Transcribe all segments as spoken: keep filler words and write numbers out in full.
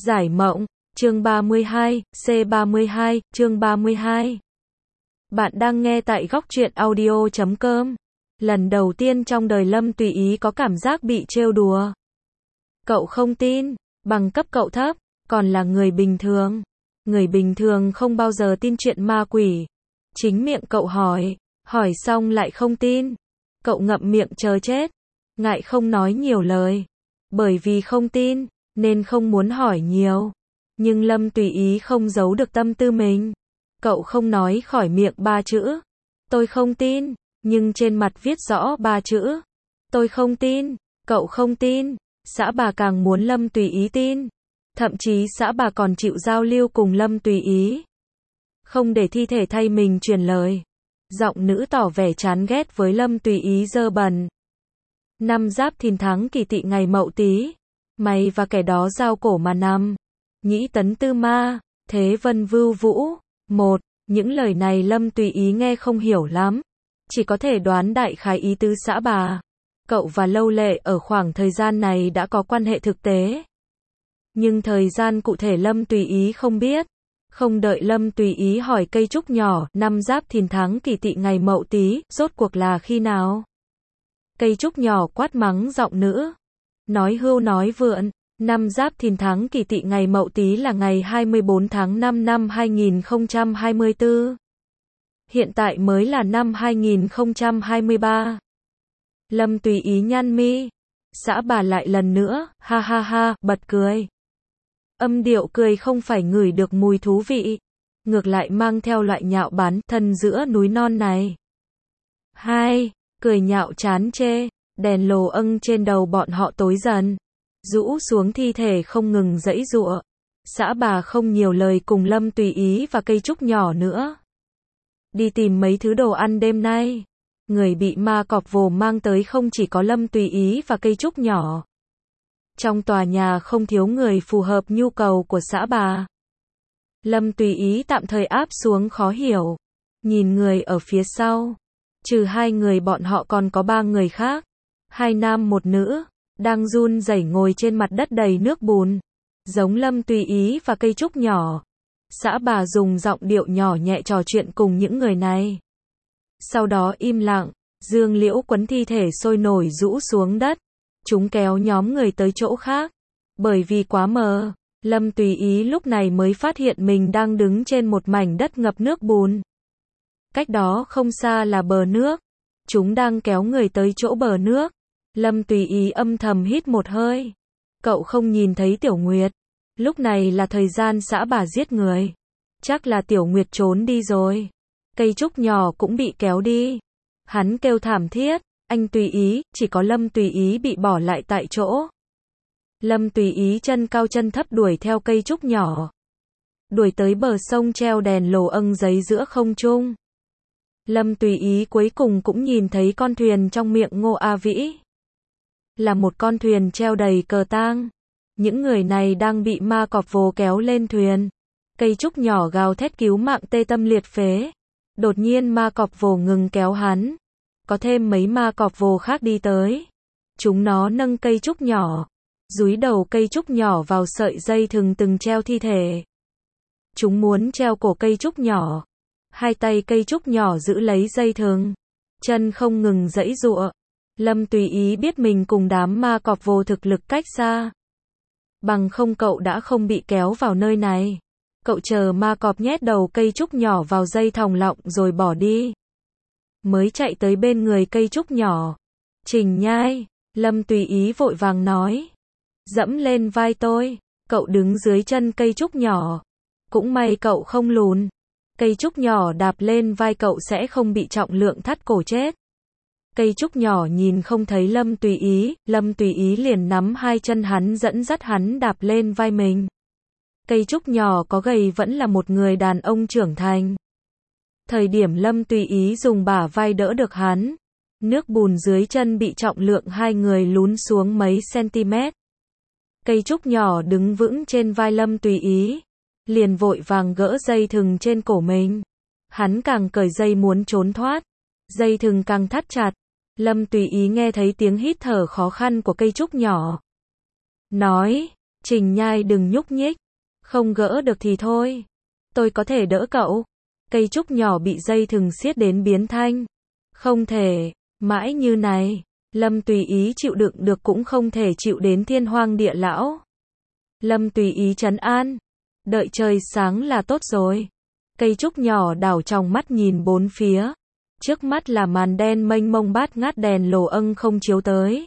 Giải mộng, chương ba mươi hai, C ba mươi hai, chương ba mươi hai. Bạn đang nghe tại góc truyện audio chấm com. Lần đầu tiên trong đời Lâm Tùy Ý có cảm giác bị trêu đùa. Cậu không tin, bằng cấp cậu thấp, còn là người bình thường. Người bình thường không bao giờ tin chuyện ma quỷ. Chính miệng cậu hỏi, hỏi xong lại không tin. Cậu ngậm miệng chờ chết, ngại không nói nhiều lời. Bởi vì không tin, nên không muốn hỏi nhiều. Nhưng Lâm Tùy Ý không giấu được tâm tư mình. Cậu không nói khỏi miệng ba chữ. Tôi không tin, nhưng trên mặt viết rõ ba chữ. Tôi không tin, cậu không tin. Xã bà càng muốn Lâm Tùy Ý tin. Thậm chí xã bà còn chịu giao lưu cùng Lâm Tùy Ý. Không để thi thể thay mình truyền lời. Giọng nữ tỏ vẻ chán ghét với Lâm Tùy Ý dơ bẩn. Năm Giáp Thìn tháng Kỷ Tỵ ngày Mậu Tý. Mày và kẻ đó giao cổ mà nằm. Nhĩ tấn tư ma, thế vân vưu vũ. Một, những lời này Lâm Tùy Ý nghe không hiểu lắm. Chỉ có thể đoán đại khái ý tứ xã bà. Cậu và Lâu Lệ ở khoảng thời gian này đã có quan hệ thực tế. Nhưng thời gian cụ thể Lâm Tùy Ý không biết. Không đợi Lâm Tùy Ý hỏi cây trúc nhỏ, năm Giáp Thìn tháng Kỷ Tỵ ngày Mậu Tý, rốt cuộc là khi nào? Cây trúc nhỏ quát mắng giọng nữ. Nói hưu nói vượn, năm Giáp Thìn tháng Kỷ Tỵ ngày Mậu Tý là ngày hai mươi bốn tháng năm năm hai nghìn không trăm hai mươi tư. Hiện tại mới là năm hai nghìn không trăm hai mươi ba. Lâm Tùy Ý nhăn mi. Xã bà lại lần nữa, ha ha ha, bật cười. Âm điệu cười không phải ngửi được mùi thú vị, ngược lại mang theo loại nhạo báng thân giữa núi non này. Hai, cười nhạo chán chê, đèn lồ âng trên đầu bọn họ tối dần, rũ xuống thi thể không ngừng giãy giụa. Xã bà không nhiều lời cùng Lâm Tùy Ý và cây trúc nhỏ nữa. Đi tìm mấy thứ đồ ăn đêm nay. Người bị ma cọp vồ mang tới không chỉ có Lâm Tùy Ý và cây trúc nhỏ. Trong tòa nhà không thiếu người phù hợp nhu cầu của xã bà. Lâm Tùy Ý tạm thời áp xuống khó hiểu. Nhìn người ở phía sau. Trừ hai người bọn họ còn có ba người khác. Hai nam một nữ. Đang run rẩy ngồi trên mặt đất đầy nước bùn. Giống Lâm Tùy Ý và cây trúc nhỏ. Xã bà dùng giọng điệu nhỏ nhẹ trò chuyện cùng những người này. Sau đó im lặng. Dương liễu quấn thi thể sôi nổi rũ xuống đất. Chúng kéo nhóm người tới chỗ khác. Bởi vì quá mờ, Lâm Tùy Ý lúc này mới phát hiện mình đang đứng trên một mảnh đất ngập nước bùn. Cách đó không xa là bờ nước. Chúng đang kéo người tới chỗ bờ nước. Lâm Tùy Ý âm thầm hít một hơi. Cậu không nhìn thấy Tiểu Nguyệt. Lúc này là thời gian xã bà giết người. Chắc là Tiểu Nguyệt trốn đi rồi. Cây trúc nhỏ cũng bị kéo đi. Hắn kêu thảm thiết. Anh Tùy Ý, chỉ có Lâm Tùy Ý bị bỏ lại tại chỗ. Lâm Tùy Ý chân cao chân thấp đuổi theo cây trúc nhỏ. Đuổi tới bờ sông treo đèn lồ âng giấy giữa không trung. Lâm Tùy Ý cuối cùng cũng nhìn thấy con thuyền trong miệng Ngô A Vĩ. Là một con thuyền treo đầy cờ tang. Những người này đang bị ma cọp vồ kéo lên thuyền. Cây trúc nhỏ gào thét cứu mạng tê tâm liệt phế. Đột nhiên ma cọp vồ ngừng kéo hắn. Có thêm mấy ma cọp vồ khác đi tới. Chúng nó nâng cây trúc nhỏ. Dúi đầu cây trúc nhỏ vào sợi dây thừng từng treo thi thể. Chúng muốn treo cổ cây trúc nhỏ. Hai tay cây trúc nhỏ giữ lấy dây thừng. Chân không ngừng giãy giụa. Lâm Tùy Ý biết mình cùng đám ma cọp vồ thực lực cách xa. Bằng không cậu đã không bị kéo vào nơi này. Cậu chờ ma cọp nhét đầu cây trúc nhỏ vào dây thòng lọng rồi bỏ đi. Mới chạy tới bên người cây trúc nhỏ. Trình Nhai, Lâm Tùy Ý vội vàng nói. Dẫm lên vai tôi. Cậu đứng dưới chân cây trúc nhỏ. Cũng may cậu không lùn. Cây trúc nhỏ đạp lên vai cậu sẽ không bị trọng lượng thắt cổ chết. Cây trúc nhỏ nhìn không thấy Lâm Tùy Ý. Lâm Tùy Ý liền nắm hai chân hắn dẫn dắt hắn đạp lên vai mình. Cây trúc nhỏ có gầy vẫn là một người đàn ông trưởng thành. Thời điểm Lâm Tùy Ý dùng bả vai đỡ được hắn. Nước bùn dưới chân bị trọng lượng hai người lún xuống mấy cm. Cây trúc nhỏ đứng vững trên vai Lâm Tùy Ý. Liền vội vàng gỡ dây thừng trên cổ mình. Hắn càng cởi dây muốn trốn thoát. Dây thừng càng thắt chặt. Lâm Tùy Ý nghe thấy tiếng hít thở khó khăn của cây trúc nhỏ. Nói, Trình Nhai đừng nhúc nhích. Không gỡ được thì thôi. Tôi có thể đỡ cậu. Cây trúc nhỏ bị dây thừng siết đến biến thanh. Không thể, mãi như này. Lâm Tùy Ý chịu đựng được cũng không thể chịu đến thiên hoang địa lão. Lâm Tùy Ý trấn an. Đợi trời sáng là tốt rồi. Cây trúc nhỏ đảo trong mắt nhìn bốn phía. Trước mắt là màn đen mênh mông bát ngát đèn lồ âng không chiếu tới.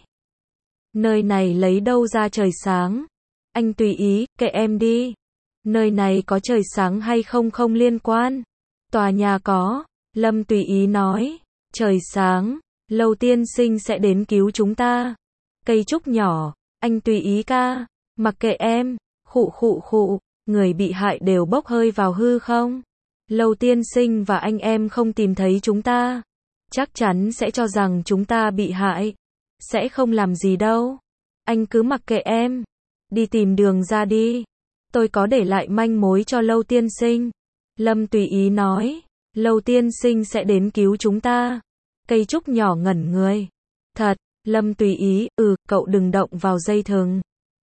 Nơi này lấy đâu ra trời sáng? Anh Tùy Ý, kệ em đi. Nơi này có trời sáng hay không không liên quan. Tòa nhà có. Lâm Tùy Ý nói. Trời sáng. Lâu tiên sinh sẽ đến cứu chúng ta. Cây trúc nhỏ. Anh Tùy Ý ca. Mặc kệ em. Khụ khụ khụ. Người bị hại đều bốc hơi vào hư không? Lâu tiên sinh và anh em không tìm thấy chúng ta. Chắc chắn sẽ cho rằng chúng ta bị hại. Sẽ không làm gì đâu. Anh cứ mặc kệ em. Đi tìm đường ra đi. Tôi có để lại manh mối cho Lâu tiên sinh. Lâm Tùy Ý nói. Lâu tiên sinh sẽ đến cứu chúng ta. Cây trúc nhỏ ngẩn người. Thật, Lâm Tùy Ý, ừ, cậu đừng động vào dây thừng.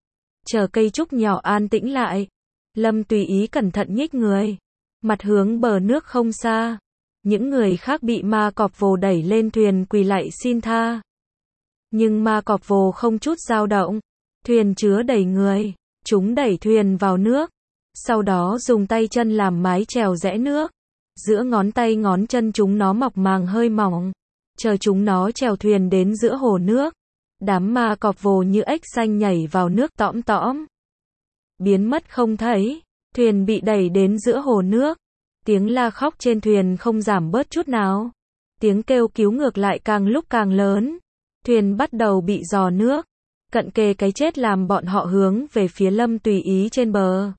Chờ cây trúc nhỏ an tĩnh lại. Lâm Tùy Ý cẩn thận nhích người. Mặt hướng bờ nước không xa. Những người khác bị ma cọp vồ đẩy lên thuyền quỳ lạy xin tha. Nhưng ma cọp vồ không chút dao động. Thuyền chứa đầy người. Chúng đẩy thuyền vào nước. Sau đó dùng tay chân làm mái chèo rẽ nước. Giữa ngón tay ngón chân chúng nó mọc màng hơi mỏng. Chờ chúng nó chèo thuyền đến giữa hồ nước. Đám ma cọp vồ như ếch xanh nhảy vào nước tõm tõm. Biến mất không thấy. Thuyền bị đẩy đến giữa hồ nước. Tiếng la khóc trên thuyền không giảm bớt chút nào. Tiếng kêu cứu ngược lại càng lúc càng lớn. Thuyền bắt đầu bị dò nước. Cận kề cái chết làm bọn họ hướng về phía Lâm Tùy Ý trên bờ.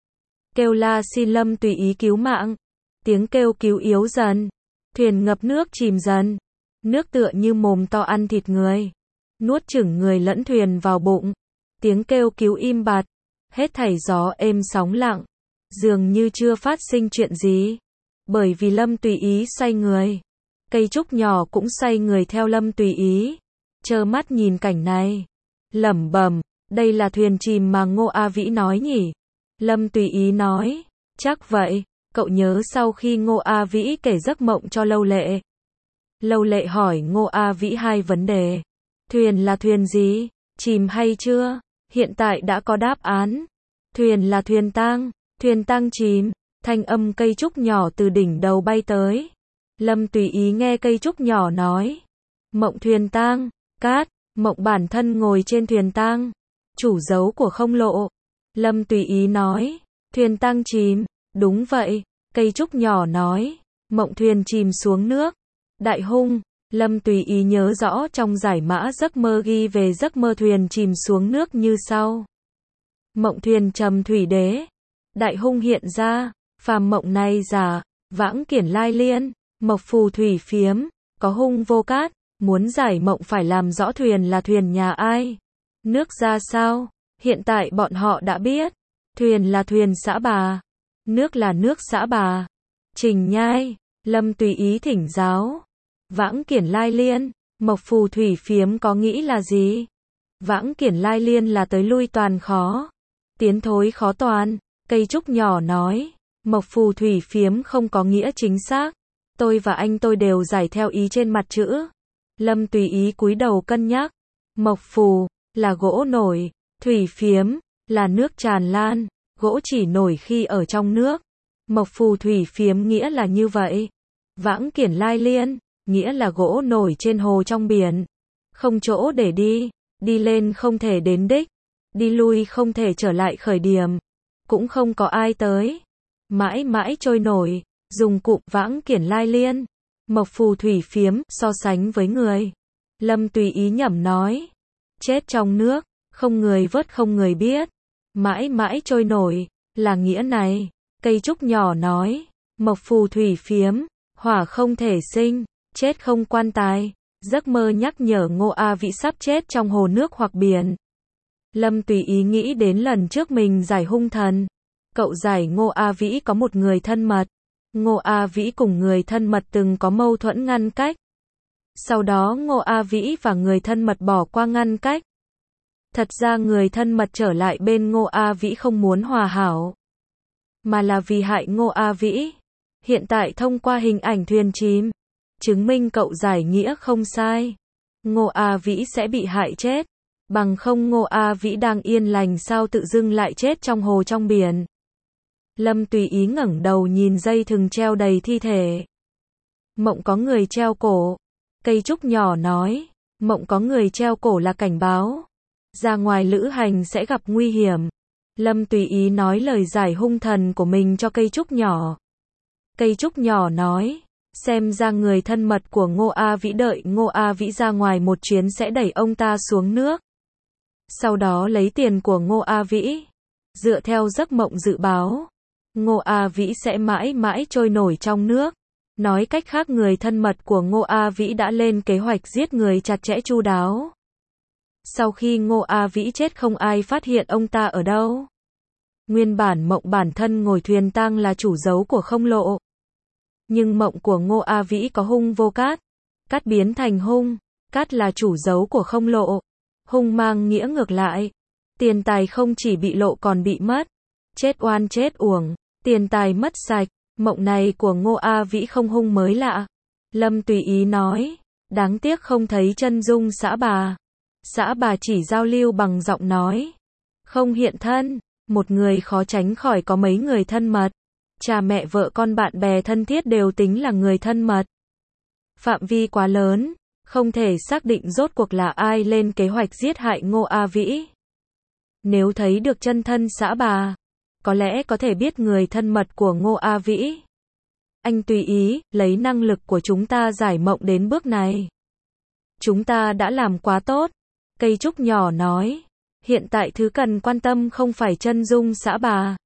Kêu la xin Lâm Tùy Ý cứu mạng. Tiếng kêu cứu yếu dần. Thuyền ngập nước chìm dần. Nước tựa như mồm to ăn thịt người. Nuốt chửng người lẫn thuyền vào bụng. Tiếng kêu cứu im bặt. Hết thảy gió êm sóng lặng. Dường như chưa phát sinh chuyện gì. Bởi vì Lâm Tùy Ý xoay người. Cây trúc nhỏ cũng xoay người theo Lâm Tùy Ý. Trơ mắt nhìn cảnh này. Lẩm bẩm, đây là thuyền chìm mà Ngô A Vĩ nói nhỉ? Lâm Tùy Ý nói. Chắc vậy. Cậu nhớ sau khi Ngô A Vĩ kể giấc mộng cho Lâu Lệ. Lâu Lệ hỏi Ngô A Vĩ hai vấn đề. Thuyền là thuyền gì? Chìm hay chưa? Hiện tại đã có đáp án. Thuyền là thuyền tang. Thuyền tang chìm. Thanh âm cây trúc nhỏ từ đỉnh đầu bay tới. Lâm Tùy Ý nghe cây trúc nhỏ nói. Mộng thuyền tang. Cát. Mộng bản thân ngồi trên thuyền tang. Chủ dấu của không lộ. Lâm Tùy Ý nói. Thuyền tang chìm. Đúng vậy. Cây trúc nhỏ nói. Mộng thuyền chìm xuống nước. Đại hung. Lâm Tùy Ý nhớ rõ trong giải mã giấc mơ ghi về giấc mơ thuyền chìm xuống nước như sau. Mộng thuyền trầm thủy đế. Đại hung hiện ra. Phàm mộng này giả. Vãng kiển lai liên. Mộc phù thủy phiếm. Có hung vô cát. Muốn giải mộng phải làm rõ thuyền là thuyền nhà ai. Nước ra sao. Hiện tại bọn họ đã biết. Thuyền là thuyền xã bà. Nước là nước xã bà. Trình Nhai. Lâm Tùy Ý thỉnh giáo. Vãng kiển lai liên. Mộc phù thủy phiếm có nghĩ là gì? Vãng kiển lai liên là tới lui toàn khó. Tiến thối khó toàn. Cây trúc nhỏ nói. Mộc phù thủy phiếm không có nghĩa chính xác. Tôi và anh tôi đều giải theo ý trên mặt chữ. Lâm Tùy Ý cúi đầu cân nhắc. Mộc phù là gỗ nổi. Thủy phiếm là nước tràn lan. Gỗ chỉ nổi khi ở trong nước. Mộc phù thủy phiếm nghĩa là như vậy. Vãng kiển lai liên nghĩa là gỗ nổi trên hồ trong biển. Không chỗ để đi. Đi lên không thể đến đích. Đi lui không thể trở lại khởi điểm. Cũng không có ai tới. Mãi mãi trôi nổi. Dùng cụm vãng kiển lai liên. Mộc phù thủy phiếm so sánh với người. Lâm Tùy Ý nhẩm nói. Chết trong nước. Không người vớt không người biết. Mãi mãi trôi nổi. Là nghĩa này. Cây trúc nhỏ nói. Mộc phù thủy phiếm. Hỏa không thể sinh. Chết không quan tài. Giấc mơ nhắc nhở Ngô A Vĩ sắp chết trong hồ nước hoặc biển. Lâm Tùy Ý nghĩ đến lần trước mình giải hung thần. Cậu giải Ngô A Vĩ có một người thân mật. Ngô A Vĩ cùng người thân mật từng có mâu thuẫn ngăn cách. Sau đó Ngô A Vĩ và người thân mật bỏ qua ngăn cách. Thật ra người thân mật trở lại bên Ngô A Vĩ không muốn hòa hảo, mà là vì hại Ngô A Vĩ. Hiện tại thông qua hình ảnh thuyền chìm, chứng minh cậu giải nghĩa không sai. Ngô A Vĩ sẽ bị hại chết. Bằng không Ngô A Vĩ đang yên lành sao tự dưng lại chết trong hồ trong biển. Lâm Tùy Ý ngẩng đầu nhìn dây thừng treo đầy thi thể. Mộng có người treo cổ. Cây trúc nhỏ nói. Mộng có người treo cổ là cảnh báo. Ra ngoài lữ hành sẽ gặp nguy hiểm. Lâm Tùy Ý nói lời giải hung thần của mình cho cây trúc nhỏ. Cây trúc nhỏ nói. Xem ra người thân mật của Ngô A Vĩ đợi Ngô A Vĩ ra ngoài một chuyến sẽ đẩy ông ta xuống nước. Sau đó lấy tiền của Ngô A Vĩ. Dựa theo giấc mộng dự báo, Ngô A Vĩ sẽ mãi mãi trôi nổi trong nước. Nói cách khác người thân mật của Ngô A Vĩ đã lên kế hoạch giết người chặt chẽ chu đáo. Sau khi Ngô A Vĩ chết không ai phát hiện ông ta ở đâu. Nguyên bản mộng bản thân ngồi thuyền tang là chủ dấu của không lộ. Nhưng mộng của Ngô A Vĩ có hung vô cát. Cát biến thành hung. Cát là chủ dấu của không lộ. Hung mang nghĩa ngược lại. Tiền tài không chỉ bị lộ còn bị mất. Chết oan chết uổng. Tiền tài mất sạch. Mộng này của Ngô A Vĩ không hung mới lạ. Lâm Tùy Ý nói. Đáng tiếc không thấy chân dung xã bà. Xã bà chỉ giao lưu bằng giọng nói. Không hiện thân. Một người khó tránh khỏi có mấy người thân mật. Cha mẹ vợ con bạn bè thân thiết đều tính là người thân mật. Phạm vi quá lớn. Không thể xác định rốt cuộc là ai lên kế hoạch giết hại Ngô A Vĩ. Nếu thấy được chân thân xã bà, có lẽ có thể biết người thân mật của Ngô A Vĩ. Anh Tùy Ý, lấy năng lực của chúng ta giải mộng đến bước này. Chúng ta đã làm quá tốt. Cây trúc nhỏ nói. Hiện tại thứ cần quan tâm không phải chân dung xã bà,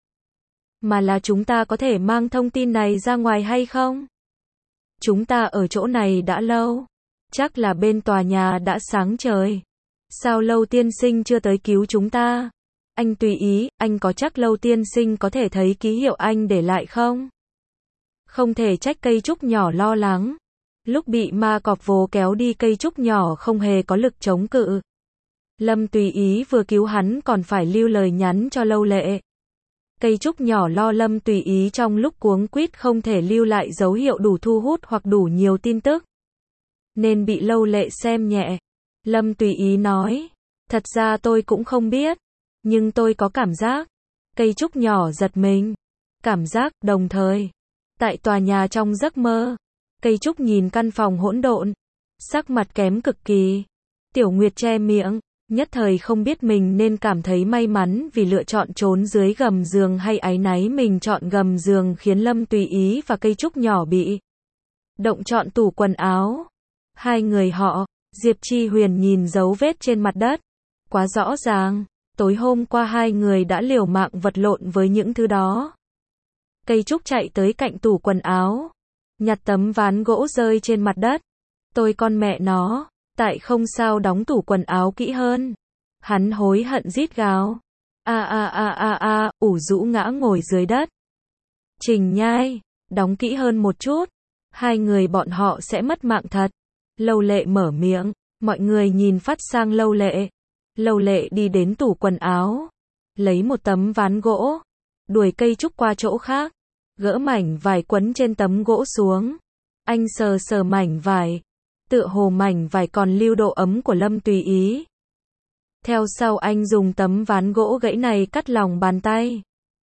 mà là chúng ta có thể mang thông tin này ra ngoài hay không? Chúng ta ở chỗ này đã lâu. Chắc là bên tòa nhà đã sáng trời. Sao Lâu tiên sinh chưa tới cứu chúng ta? Anh Tùy Ý, anh có chắc Lâu tiên sinh có thể thấy ký hiệu anh để lại không? Không thể trách cây trúc nhỏ lo lắng. Lúc bị ma cọp vồ kéo đi cây trúc nhỏ không hề có lực chống cự. Lâm Tùy Ý vừa cứu hắn còn phải lưu lời nhắn cho Lâu Lệ. Cây trúc nhỏ lo Lâm Tùy Ý trong lúc cuống quýt không thể lưu lại dấu hiệu đủ thu hút hoặc đủ nhiều tin tức, nên bị Lâu Lệ xem nhẹ. Lâm Tùy Ý nói. Thật ra tôi cũng không biết. Nhưng tôi có cảm giác. Cây trúc nhỏ giật mình. Cảm giác, đồng thời. Tại tòa nhà trong giấc mơ. Cây trúc nhìn căn phòng hỗn độn. Sắc mặt kém cực kỳ. Tiểu Nguyệt che miệng. Nhất thời không biết mình nên cảm thấy may mắn vì lựa chọn trốn dưới gầm giường hay áy náy mình chọn gầm giường khiến Lâm Tùy Ý và cây trúc nhỏ bị động chọn tủ quần áo. Hai người họ, Diệp Chi Huyền nhìn dấu vết trên mặt đất. Quá rõ ràng, tối hôm qua hai người đã liều mạng vật lộn với những thứ đó. Cây trúc chạy tới cạnh tủ quần áo, nhặt tấm ván gỗ rơi trên mặt đất. Tôi con mẹ nó, tại không sao đóng tủ quần áo kỹ hơn. Hắn hối hận rít gào. A a a a a, ủ rũ ngã ngồi dưới đất. Trình Nhai, đóng kỹ hơn một chút. Hai người bọn họ sẽ mất mạng thật. Lâu Lệ mở miệng, mọi người nhìn phát sang Lâu Lệ. Lâu Lệ đi đến tủ quần áo, lấy một tấm ván gỗ, đuổi cây trúc qua chỗ khác, gỡ mảnh vải quấn trên tấm gỗ xuống. Anh sờ sờ mảnh vải, tựa hồ mảnh vải còn lưu độ ấm của Lâm Tùy Ý. Theo sau anh dùng tấm ván gỗ gãy này cắt lòng bàn tay.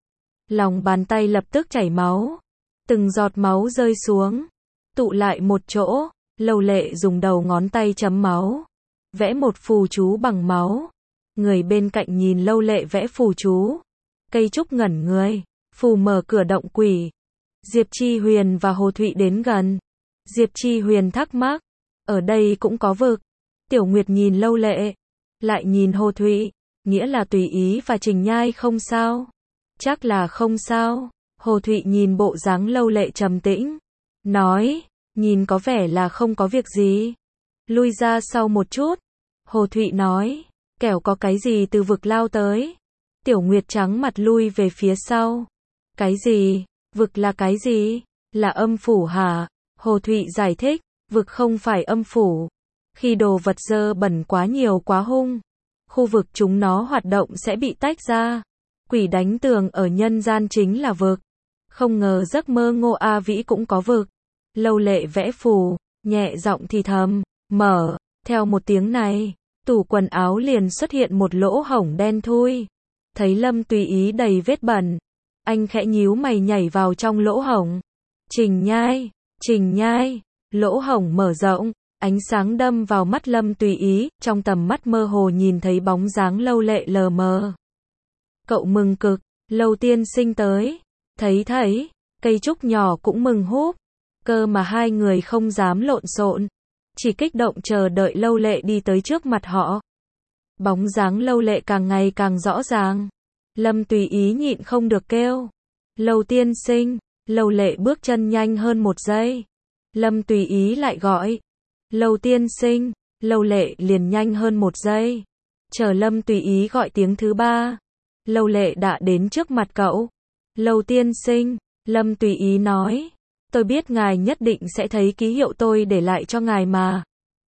Lòng bàn tay lập tức chảy máu, từng giọt máu rơi xuống, tụ lại một chỗ. Lâu Lệ dùng đầu ngón tay chấm máu, vẽ một phù chú bằng máu. Người bên cạnh nhìn Lâu Lệ vẽ phù chú. Cây trúc ngẩn người, phù mở cửa động quỷ. Diệp Chi Huyền và Hồ Thụy đến gần. Diệp Chi Huyền thắc mắc, ở đây cũng có vực. Tiểu Nguyệt nhìn Lâu Lệ, lại nhìn Hồ Thụy, nghĩa là Tùy Ý và Trình Nhai không sao. Chắc là không sao. Hồ Thụy nhìn bộ dáng Lâu Lệ trầm tĩnh, nói, nhìn có vẻ là không có việc gì. Lui ra sau một chút. Hồ Thụy nói, kẻo có cái gì từ vực lao tới. Tiểu Nguyệt trắng mặt lui về phía sau. Cái gì? Vực là cái gì? Là âm phủ hả? Hồ Thụy giải thích, vực không phải âm phủ. Khi đồ vật dơ bẩn quá nhiều quá hung, khu vực chúng nó hoạt động sẽ bị tách ra. Quỷ đánh tường ở nhân gian chính là vực. Không ngờ giấc mơ Ngô A Vĩ cũng có vực. Lâu Lệ vẽ phù, nhẹ giọng thì thầm, mở, theo một tiếng này, tủ quần áo liền xuất hiện một lỗ hổng đen thui. Thấy Lâm Tùy Ý đầy vết bẩn, anh khẽ nhíu mày nhảy vào trong lỗ hổng. Trình Nhai, Trình Nhai, lỗ hổng mở rộng, ánh sáng đâm vào mắt Lâm Tùy Ý, trong tầm mắt mơ hồ nhìn thấy bóng dáng Lâu Lệ lờ mờ. Cậu mừng cực, Lâu tiên sinh tới. Thấy thấy, cây trúc nhỏ cũng mừng húp. Cơ mà hai người không dám lộn xộn, chỉ kích động chờ đợi Lâu Lệ đi tới trước mặt họ. Bóng dáng Lâu Lệ càng ngày càng rõ ràng. Lâm Tùy Ý nhịn không được kêu. Lâu tiên sinh, Lâu Lệ bước chân nhanh hơn một giây. Lâm Tùy Ý lại gọi. Lâu tiên sinh, Lâu Lệ liền nhanh hơn một giây. Chờ Lâm Tùy Ý gọi tiếng thứ ba. Lâu Lệ đã đến trước mặt cậu. Lâu tiên sinh, Lâm Tùy Ý nói. Tôi biết ngài nhất định sẽ thấy ký hiệu tôi để lại cho ngài mà.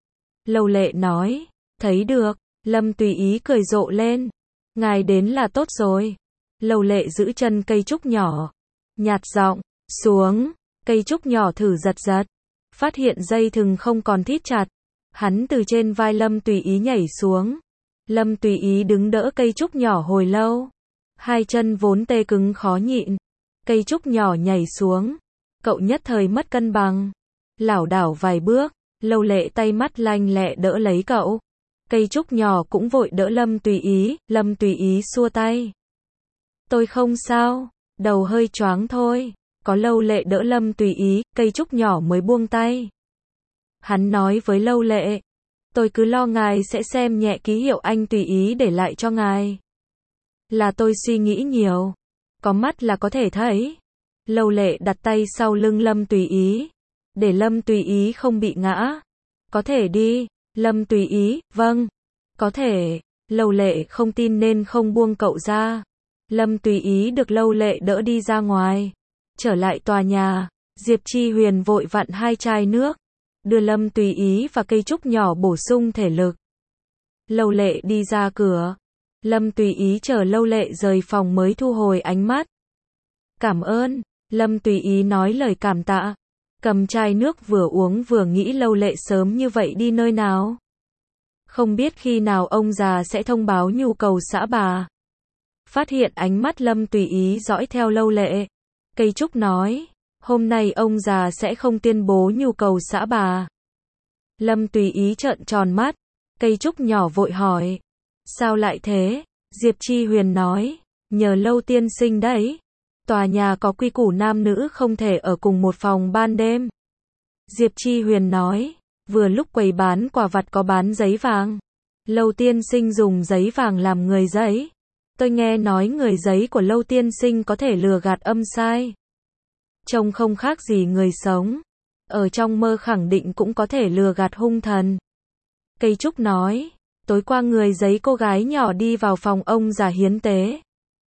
Lâu Lệ nói. Thấy được. Lâm Tùy Ý cười rộ lên. Ngài đến là tốt rồi. Lâu Lệ giữ chân cây trúc nhỏ. Nhạt giọng. Xuống. Cây trúc nhỏ thử giật giật. Phát hiện dây thừng không còn thít chặt. Hắn từ trên vai Lâm Tùy Ý nhảy xuống. Lâm Tùy Ý đứng đỡ cây trúc nhỏ hồi lâu. Hai chân vốn tê cứng khó nhịn. Cây trúc nhỏ nhảy xuống. Cậu nhất thời mất cân bằng. Lảo đảo vài bước. Lâu Lệ tay mắt lanh lẹ đỡ lấy cậu. Cây trúc nhỏ cũng vội đỡ Lâm Tùy Ý. Lâm Tùy Ý xua tay. Tôi không sao. Đầu hơi choáng thôi. Có Lâu Lệ đỡ Lâm Tùy Ý, cây trúc nhỏ mới buông tay. Hắn nói với Lâu Lệ. Tôi cứ lo ngài sẽ xem nhẹ ký hiệu anh Tùy Ý để lại cho ngài. Là tôi suy nghĩ nhiều. Có mắt là có thể thấy. Lâu Lệ đặt tay sau lưng Lâm Tùy Ý. Để Lâm Tùy Ý không bị ngã. Có thể đi. Lâm Tùy Ý, vâng. Có thể. Lâu Lệ không tin nên không buông cậu ra. Lâm Tùy Ý được Lâu Lệ đỡ đi ra ngoài. Trở lại tòa nhà, Diệp Chi Huyền vội vặn hai chai nước. Đưa Lâm Tùy Ý và cây trúc nhỏ bổ sung thể lực. Lâu Lệ đi ra cửa. Lâm Tùy Ý chờ Lâu Lệ rời phòng mới thu hồi ánh mắt. Cảm ơn. Lâm Tùy Ý nói lời cảm tạ. Cầm chai nước vừa uống vừa nghĩ Lâu Lệ sớm như vậy đi nơi nào. Không biết khi nào ông già sẽ thông báo nhu cầu xã bà. Phát hiện ánh mắt Lâm Tùy Ý dõi theo Lâu Lệ. Cây trúc nói. Hôm nay ông già sẽ không tuyên bố nhu cầu xã bà. Lâm Tùy Ý trợn tròn mắt. Cây trúc nhỏ vội hỏi. Sao lại thế? Diệp Chi Huyền nói. Nhờ Lâu tiên sinh đấy. Tòa nhà có quy củ nam nữ không thể ở cùng một phòng ban đêm. Diệp Chi Huyền nói. Vừa lúc quầy bán quà vặt có bán giấy vàng. Lâu tiên sinh dùng giấy vàng làm người giấy. Tôi nghe nói người giấy của Lâu tiên sinh có thể lừa gạt âm sai. Trông không khác gì người sống. Ở trong mơ khẳng định cũng có thể lừa gạt hung thần. Cây trúc nói. Tối qua người giấy cô gái nhỏ đi vào phòng ông già hiến tế.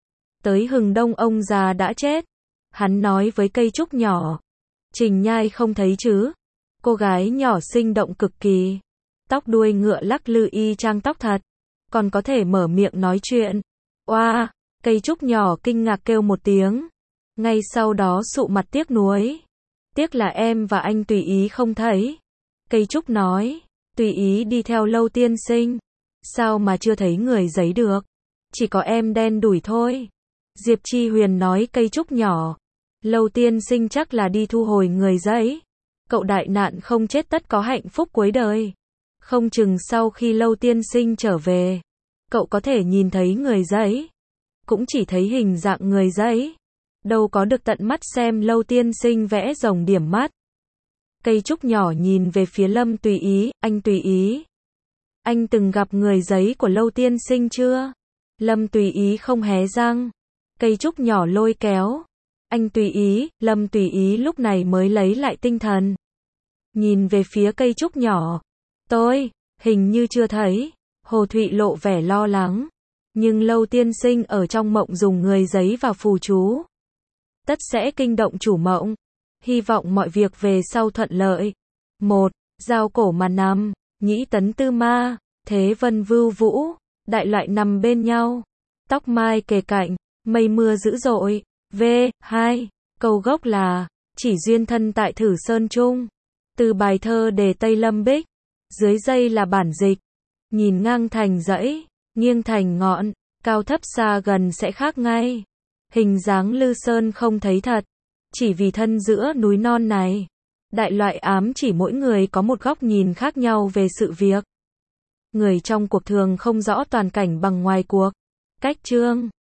Tới hừng đông ông già đã chết. Hắn nói với cây trúc nhỏ. Trình Nhai không thấy chứ. Cô gái nhỏ sinh động cực kỳ. Tóc đuôi ngựa lắc lư y chang tóc thật. Còn có thể mở miệng nói chuyện. Oa, wow, cây trúc nhỏ kinh ngạc kêu một tiếng. Ngay sau đó sụ mặt tiếc nuối. Tiếc là em và anh Tùy Ý không thấy. Cây trúc nói. Tùy Ý đi theo Lâu tiên sinh. Sao mà chưa thấy người giấy được. Chỉ có em đen đủi thôi. Diệp Chi Huyền nói cây trúc nhỏ. Lâu tiên sinh chắc là đi thu hồi người giấy. Cậu đại nạn không chết tất có hạnh phúc cuối đời. Không chừng sau khi Lâu tiên sinh trở về. Cậu có thể nhìn thấy người giấy. Cũng chỉ thấy hình dạng người giấy. Đâu có được tận mắt xem Lâu tiên sinh vẽ rồng điểm mắt. Cây trúc nhỏ nhìn về phía Lâm Tùy Ý. Anh Tùy Ý. Anh từng gặp người giấy của Lâu tiên sinh chưa? Lâm Tùy Ý không hé răng. Cây trúc nhỏ lôi kéo. Anh Tùy Ý. Lâm Tùy Ý lúc này mới lấy lại tinh thần. Nhìn về phía cây trúc nhỏ. Tôi, hình như chưa thấy. Hồ Thụy lộ vẻ lo lắng. Nhưng Lâu tiên sinh ở trong mộng dùng người giấy và phù chú. Tất sẽ kinh động chủ mộng. Hy vọng mọi việc về sau thuận lợi. một. Giao cổ mà nằm. Nhĩ tấn tư ma. Thế vân vưu vũ. Đại loại nằm bên nhau. Tóc mai kề cạnh. Mây mưa dữ dội. V. hai. Câu gốc là chỉ duyên thân tại Thử Sơn Trung. Từ bài thơ Đề Tây Lâm Bích. Dưới dây là bản dịch. Nhìn ngang thành dãy, nghiêng thành ngọn, cao thấp xa gần sẽ khác ngay. Hình dáng Lư Sơn không thấy thật, chỉ vì thân giữa núi non này. Đại loại ám chỉ mỗi người có một góc nhìn khác nhau về sự việc. Người trong cuộc thường không rõ toàn cảnh bằng ngoài cuộc. Cách chương